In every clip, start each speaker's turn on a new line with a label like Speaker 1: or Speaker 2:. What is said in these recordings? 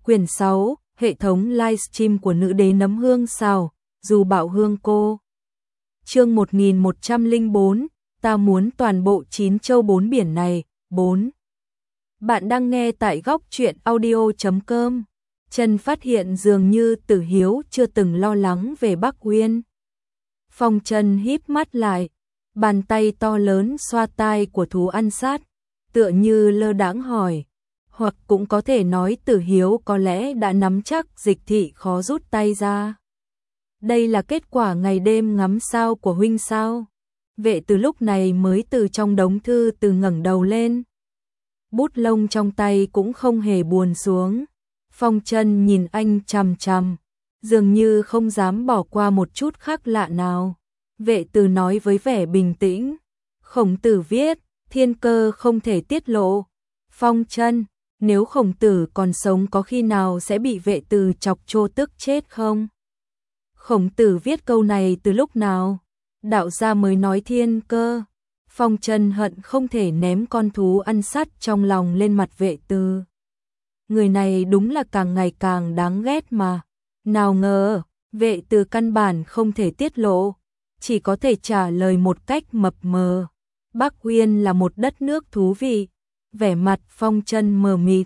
Speaker 1: Quyển 6, hệ thống livestream của nữ đế nấm hương xào, dù bạo hương cô. Chương 1104, ta muốn toàn bộ 9 châu 4 biển này, 4. Bạn đang nghe tại góc truyện audio.com. Trần phát hiện dường như Tử Hiếu chưa từng lo lắng về Bắc Uyên. Phong Trần híp mắt lại, bàn tay to lớn xoa tai của thú ăn sát, tựa như lơ đãng hỏi, hoặc cũng có thể nói Tử Hiếu có lẽ đã nắm chắc Dịch Thị khó rút tay ra. Đây là kết quả ngày đêm ngắm sao của huynh sao? Vệ từ lúc này mới từ trong đống thư từ ngẩng đầu lên. Bút lông trong tay cũng không hề buồn xuống. Phong Trần nhìn anh chằm chằm, dường như không dám bỏ qua một chút khác lạ nào. Vệ từ nói với vẻ bình tĩnh, Khổng Tử viết, thiên cơ không thể tiết lộ. Phong Trần, nếu Khổng Tử còn sống có khi nào sẽ bị Vệ từ chọc trô tức chết không? Khổng Tử viết câu này từ lúc nào? Đạo gia mới nói thiên cơ. Phong Trần hận không thể ném con thú ăn sắt trong lòng lên mặt Vệ từ. Người này đúng là càng ngày càng đáng ghét mà. Nào ngờ, Vệ từ căn bản không thể tiết lộ, chỉ có thể trả lời một cách mập mờ. Bắc Uyên là một đất nước thú vị. Vẻ mặt Phong Trần mờ mịt.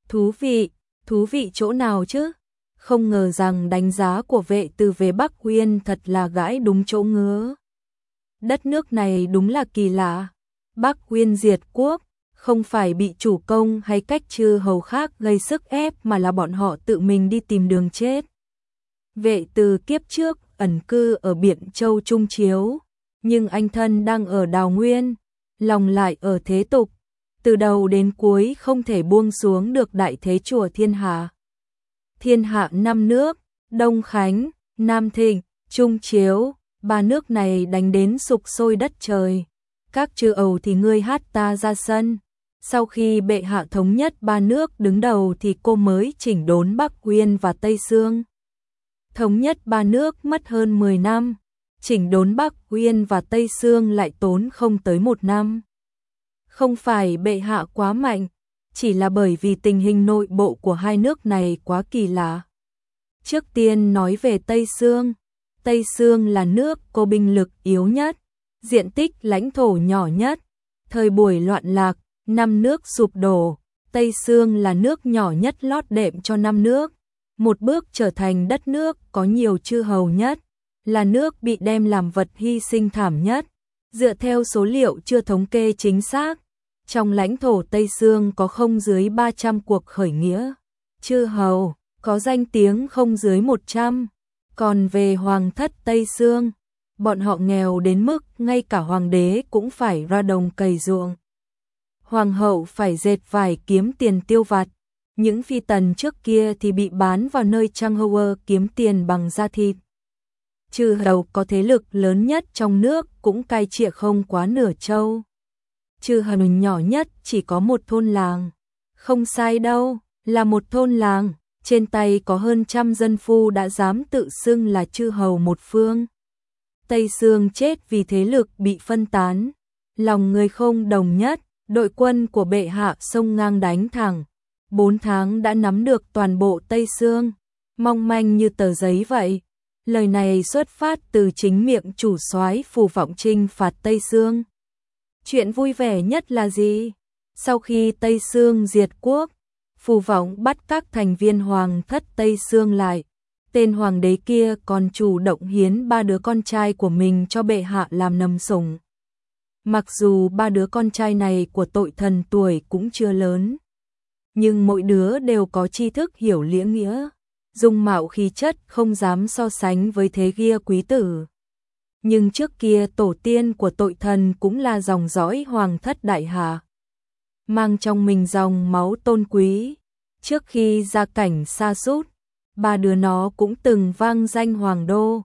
Speaker 1: Thú vị chỗ nào chứ? Không ngờ rằng đánh giá của Vệ từ về Bắc Uyên thật là gãi đúng chỗ ngứa. Đất nước này đúng là kỳ lạ. Bắc Uyên diệt quốc, không phải bị chủ công hay cách chư hầu khác gây sức ép mà là bọn họ tự mình đi tìm đường chết. Vệ từ kiếp trước ẩn cư ở Biện Châu Trung Chiếu, nhưng anh thân đang ở Đào Nguyên, lòng lại ở thế tục, từ đầu đến cuối không thể buông xuống được đại thế chùa thiên hạ. Thiên hạ 5 nước, Đông Khánh, Nam Thịnh, Trung Chiếu, 3 nước này đánh đến sục sôi đất trời. Các chư ầu thì ngươi hát ta ra sân. Sau khi bệ hạ thống nhất 3 nước đứng đầu thì cô mới chỉnh đốn Bắc Uyên và Tây Sương. Thống nhất 3 nước mất hơn 10 năm, chỉnh đốn Bắc Uyên và Tây Sương lại tốn không tới 1 năm. Không phải bệ hạ quá mạnh, chỉ là bởi vì tình hình nội bộ của hai nước này quá kỳ lạ. Trước tiên nói về Tây Sương. Tây Sương là nước có binh lực yếu nhất, diện tích lãnh thổ nhỏ nhất. Thời buổi loạn lạc, 5 nước sụp đổ, Tây Sương là nước nhỏ nhất lót đệm cho 5 nước. Một bước trở thành đất nước có nhiều chư hầu nhất, là nước bị đem làm vật hy sinh thảm nhất. Dựa theo số liệu chưa thống kê chính xác, trong lãnh thổ Tây Sương có không dưới 300 cuộc khởi nghĩa. Chư hầu có danh tiếng không dưới 100. Còn về hoàng thất Tây Sương, bọn họ nghèo đến mức ngay cả hoàng đế cũng phải ra đồng cày ruộng. Hoàng hậu phải dệt vải kiếm tiền tiêu vặt. Những phi tần trước kia thì bị bán vào nơi Trang Howard kiếm tiền bằng da thịt. Chư hầu có thế lực lớn nhất trong nước cũng cai trị không quá nửa châu. Chư hầu nhỏ nhất chỉ có một thôn làng. Không sai đâu, là một thôn làng. Trên tay có hơn 100 dân phu đã dám tự xưng là chư hầu một phương. Tây Sương chết vì thế lực bị phân tán. Lòng người không đồng nhất, đội quân của bệ hạ xông ngang đánh thẳng. 4 tháng đã nắm được toàn bộ Tây Sương, mong manh như tờ giấy vậy. Lời này xuất phát từ chính miệng chủ soái Phù Vọng Trinh phạt Tây Sương. Chuyện vui vẻ nhất là gì? Sau khi Tây Sương diệt quốc, Phù Vọng bắt các thành viên hoàng thất Tây Sương lại. Tên hoàng đế kia còn chủ động hiến 3 đứa con trai của mình cho bệ hạ làm nầm sủng. Mặc dù 3 đứa con trai này của tội thần tuổi cũng chưa lớn, nhưng mỗi đứa đều có tri thức hiểu lễ nghĩa, dung mạo khí chất không dám so sánh với thế gia quý tử. Nhưng trước kia tổ tiên của tội thần cũng là dòng dõi hoàng thất đại hạ, mang trong mình dòng máu tôn quý. Trước khi gia cảnh sa sút, 3 đứa nó cũng từng vang danh hoàng đô.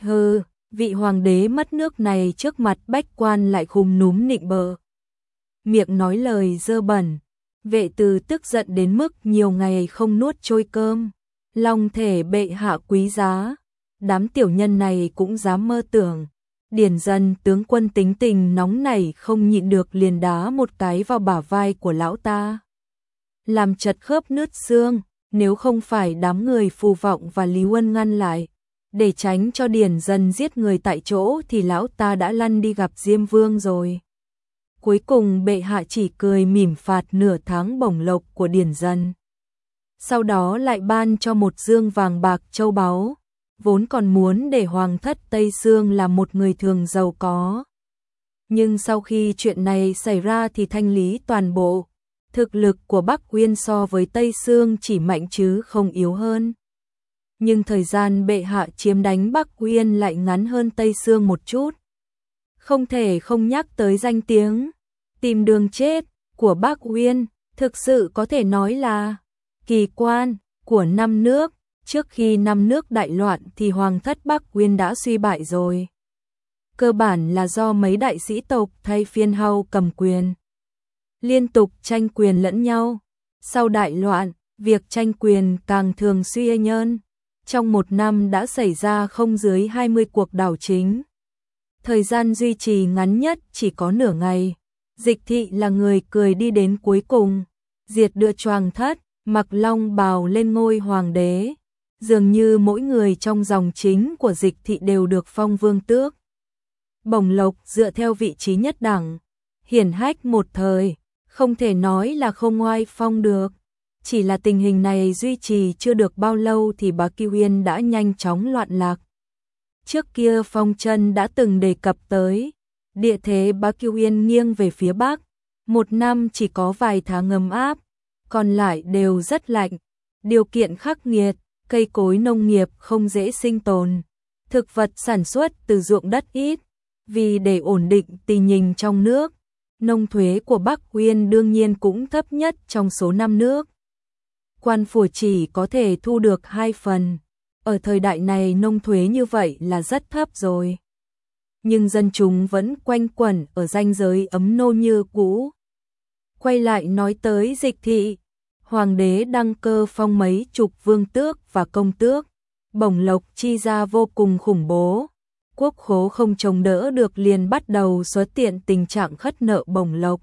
Speaker 1: Vị hoàng đế mất nước này trước mặt bách quan lại khúm núm nịnh bợ, miệng nói lời dơ bẩn. Vệ từ tức giận đến mức nhiều ngày không nuốt trôi cơm. Long thể bệ hạ quý giá, đám tiểu nhân này cũng dám mơ tưởng. Điển Dân tướng quân tính tình nóng nảy không nhịn được liền đá một cái vào bả vai của lão ta, làm chật khớp nứt xương. Nếu không phải đám người Phù Vọng và Lý Huân ngăn lại, để tránh cho Điển Dần giết người tại chỗ thì lão ta đã lăn đi gặp Diêm Vương rồi. Cuối cùng bệ hạ chỉ cười mỉm phạt nửa tháng bổng lộc của Điển Dần. Sau đó lại ban cho một dương vàng bạc châu báu, vốn còn muốn để Hoàng thất Tây Sương là một người thường giàu có. Nhưng sau khi chuyện này xảy ra thì thanh lý toàn bộ, thực lực của Bắc Uyên so với Tây Sương chỉ mạnh chứ không yếu hơn. Nhưng thời gian bệ hạ chiếm đánh Bắc Uyên lại ngắn hơn Tây Sương một chút. Không thể không nhắc tới danh tiếng tìm đường chết của Bắc Uyên, thực sự có thể nói là kỳ quan của năm nước. Trước khi năm nước đại loạn thì Hoàng thất Bắc Uyên đã suy bại rồi. Cơ bản là do mấy đại sĩ tộc thay phiên hầu cầm quyền, liên tục tranh quyền lẫn nhau. Sau đại loạn, việc tranh quyền càng thường xuyên hơn. Trong một năm đã xảy ra không dưới 20 cuộc đảo chính. Thời gian duy trì ngắn nhất chỉ có nửa ngày. Dịch Thị là người cười đi đến cuối cùng, diệt được choàng thất, mặc long bào lên ngôi hoàng đế. Dường như mỗi người trong dòng chính của Dịch Thị đều được phong vương tước. Bổng lộc dựa theo vị trí nhất đẳng, hiển hách một thời, không thể nói là không oai phong được. Chỉ là tình hình này duy trì chưa được bao lâu thì Bá Kỳ Uyên đã nhanh chóng loạn lạc. Trước kia Phong Chân đã từng đề cập tới, địa thế Bá Kỳ Uyên nghiêng về phía Bắc, một năm chỉ có vài tháng ấm áp, còn lại đều rất lạnh, điều kiện khắc nghiệt, cây cối nông nghiệp không dễ sinh tồn, thực vật sản xuất từ ruộng đất ít, vì để ổn định tình hình trong nước, nông thuế của Bắc Uyên đương nhiên cũng thấp nhất trong số 5 nước. Quan phủ chỉ có thể thu được 2 phần, ở thời đại này nông thuế như vậy là rất thấp rồi. Nhưng dân chúng vẫn quanh quẩn ở ranh giới ấm nô như cũ. Quay lại nói tới Dịch Thị, hoàng đế đăng cơ phong mấy chục vương tước và công tước, bổng lộc chi ra vô cùng khủng bố. Quốc khố không chống đỡ được liền bắt đầu xuất hiện tình trạng khất nợ bổng lộc.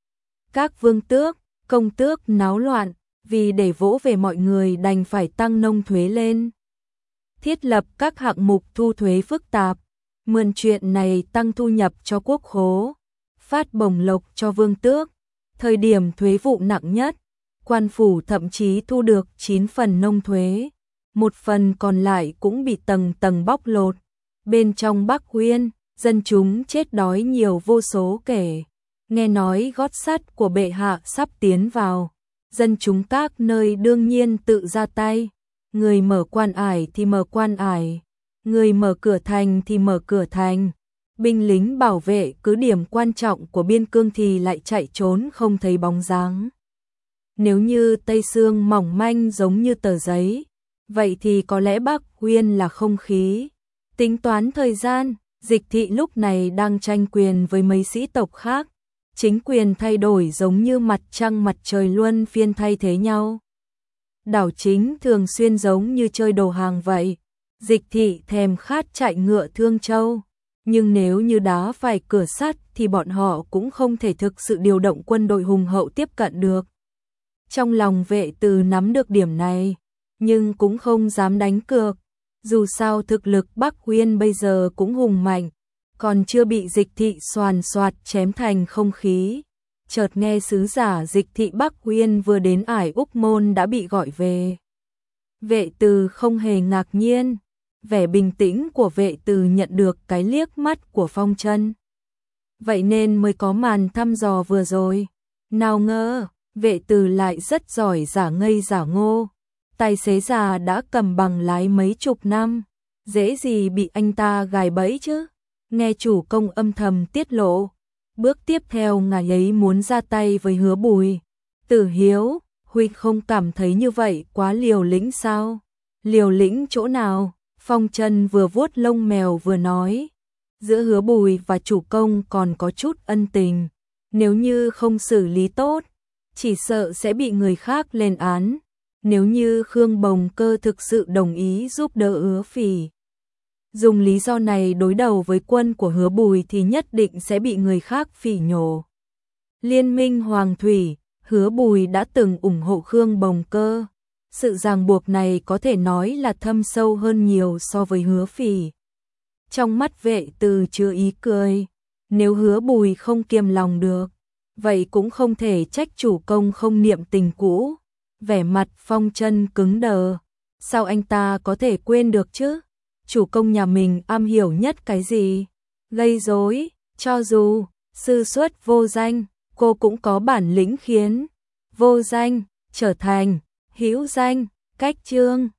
Speaker 1: Các vương tước, công tước náo loạn, vì để vỗ về mọi người đành phải tăng nông thuế lên. Thiết lập các hạng mục thu thuế phức tạp, mượn chuyện này tăng thu nhập cho quốc khố, phát bổng lộc cho vương tước. Thời điểm thuế vụ nặng nhất, quan phủ thậm chí thu được 9 phần nông thuế, một phần còn lại cũng bị tầng tầng bóc lột. Bên trong Bắc Uyên, dân chúng chết đói nhiều vô số kể. Nghe nói gót sắt của bệ hạ sắp tiến vào, dân chúng các nơi đương nhiên tự ra tay. Người mở quan ải thì mở quan ải, người mở cửa thành thì mở cửa thành. Binh lính bảo vệ cứ điểm quan trọng của biên cương thì lại chạy trốn không thấy bóng dáng. Nếu như Tây Sương mỏng manh giống như tờ giấy, vậy thì có lẽ Bắc Uyên là không khí. Tính toán thời gian, Dịch Thị lúc này đang tranh quyền với mấy sĩ tộc khác. Chính quyền thay đổi giống như mặt trăng mặt trời luân phiên thay thế nhau. Đảo chính thường xuyên giống như chơi đồ hàng vậy. Dịch Thị thèm khát chạy ngựa Thương Châu. Nhưng nếu như đá phải cửa sắt thì bọn họ cũng không thể thực sự điều động quân đội hùng hậu tiếp cận được. Trong lòng Vệ Từ nắm được điểm này, nhưng cũng không dám đánh cược. Dù sao thực lực Bắc Uyên bây giờ cũng hùng mạnh, còn chưa bị Dịch Thị xoàn xoạt chém thành không khí. Chợt nghe sứ giả Dịch Thị Bắc Uyên vừa đến ải Úc Môn đã bị gọi về. Vệ Từ không hề ngạc nhiên, vẻ bình tĩnh của Vệ Từ nhận được cái liếc mắt của Phong Chân. Vậy nên mới có màn thăm dò vừa rồi. Nào ngờ, Vệ Từ lại rất giỏi giả ngây giả ngô. Tài xế già đã cầm bằng lái mấy chục năm, dễ gì bị anh ta gài bẫy chứ. Nghe chủ công âm thầm tiết lộ, bước tiếp theo ngài ấy muốn ra tay với Hứa Bùi. Tử Hiếu, huynh không cảm thấy như vậy quá liều lĩnh sao? Liều lĩnh chỗ nào? Phong Chân vừa vuốt lông mèo vừa nói, giữa Hứa Bùi và chủ công còn có chút ân tình, nếu như không xử lý tốt, chỉ sợ sẽ bị người khác lên án. Nếu như Khương Bồng Cơ thực sự đồng ý giúp đỡ Hứa Phỉ, dùng lý do này đối đầu với quân của Hứa Bùi thì nhất định sẽ bị người khác phỉ nhổ. Liên minh Hoàng Thủy, Hứa Bùi đã từng ủng hộ Khương Bồng Cơ. Sự ràng buộc này có thể nói là thâm sâu hơn nhiều so với Hứa Phỉ. Trong mắt Vệ Từ chứa ý cười, nếu Hứa Bùi không kiềm lòng được, vậy cũng không thể trách chủ công không niệm tình cũ. Vẻ mặt Phong Chân cứng đờ, sao anh ta có thể quên được chứ? Chủ công nhà mình am hiểu nhất cái gì? Gây rối, cho dù sư xuất vô danh, cô cũng có bản lĩnh khiến vô danh trở thành hữu danh. Cách chương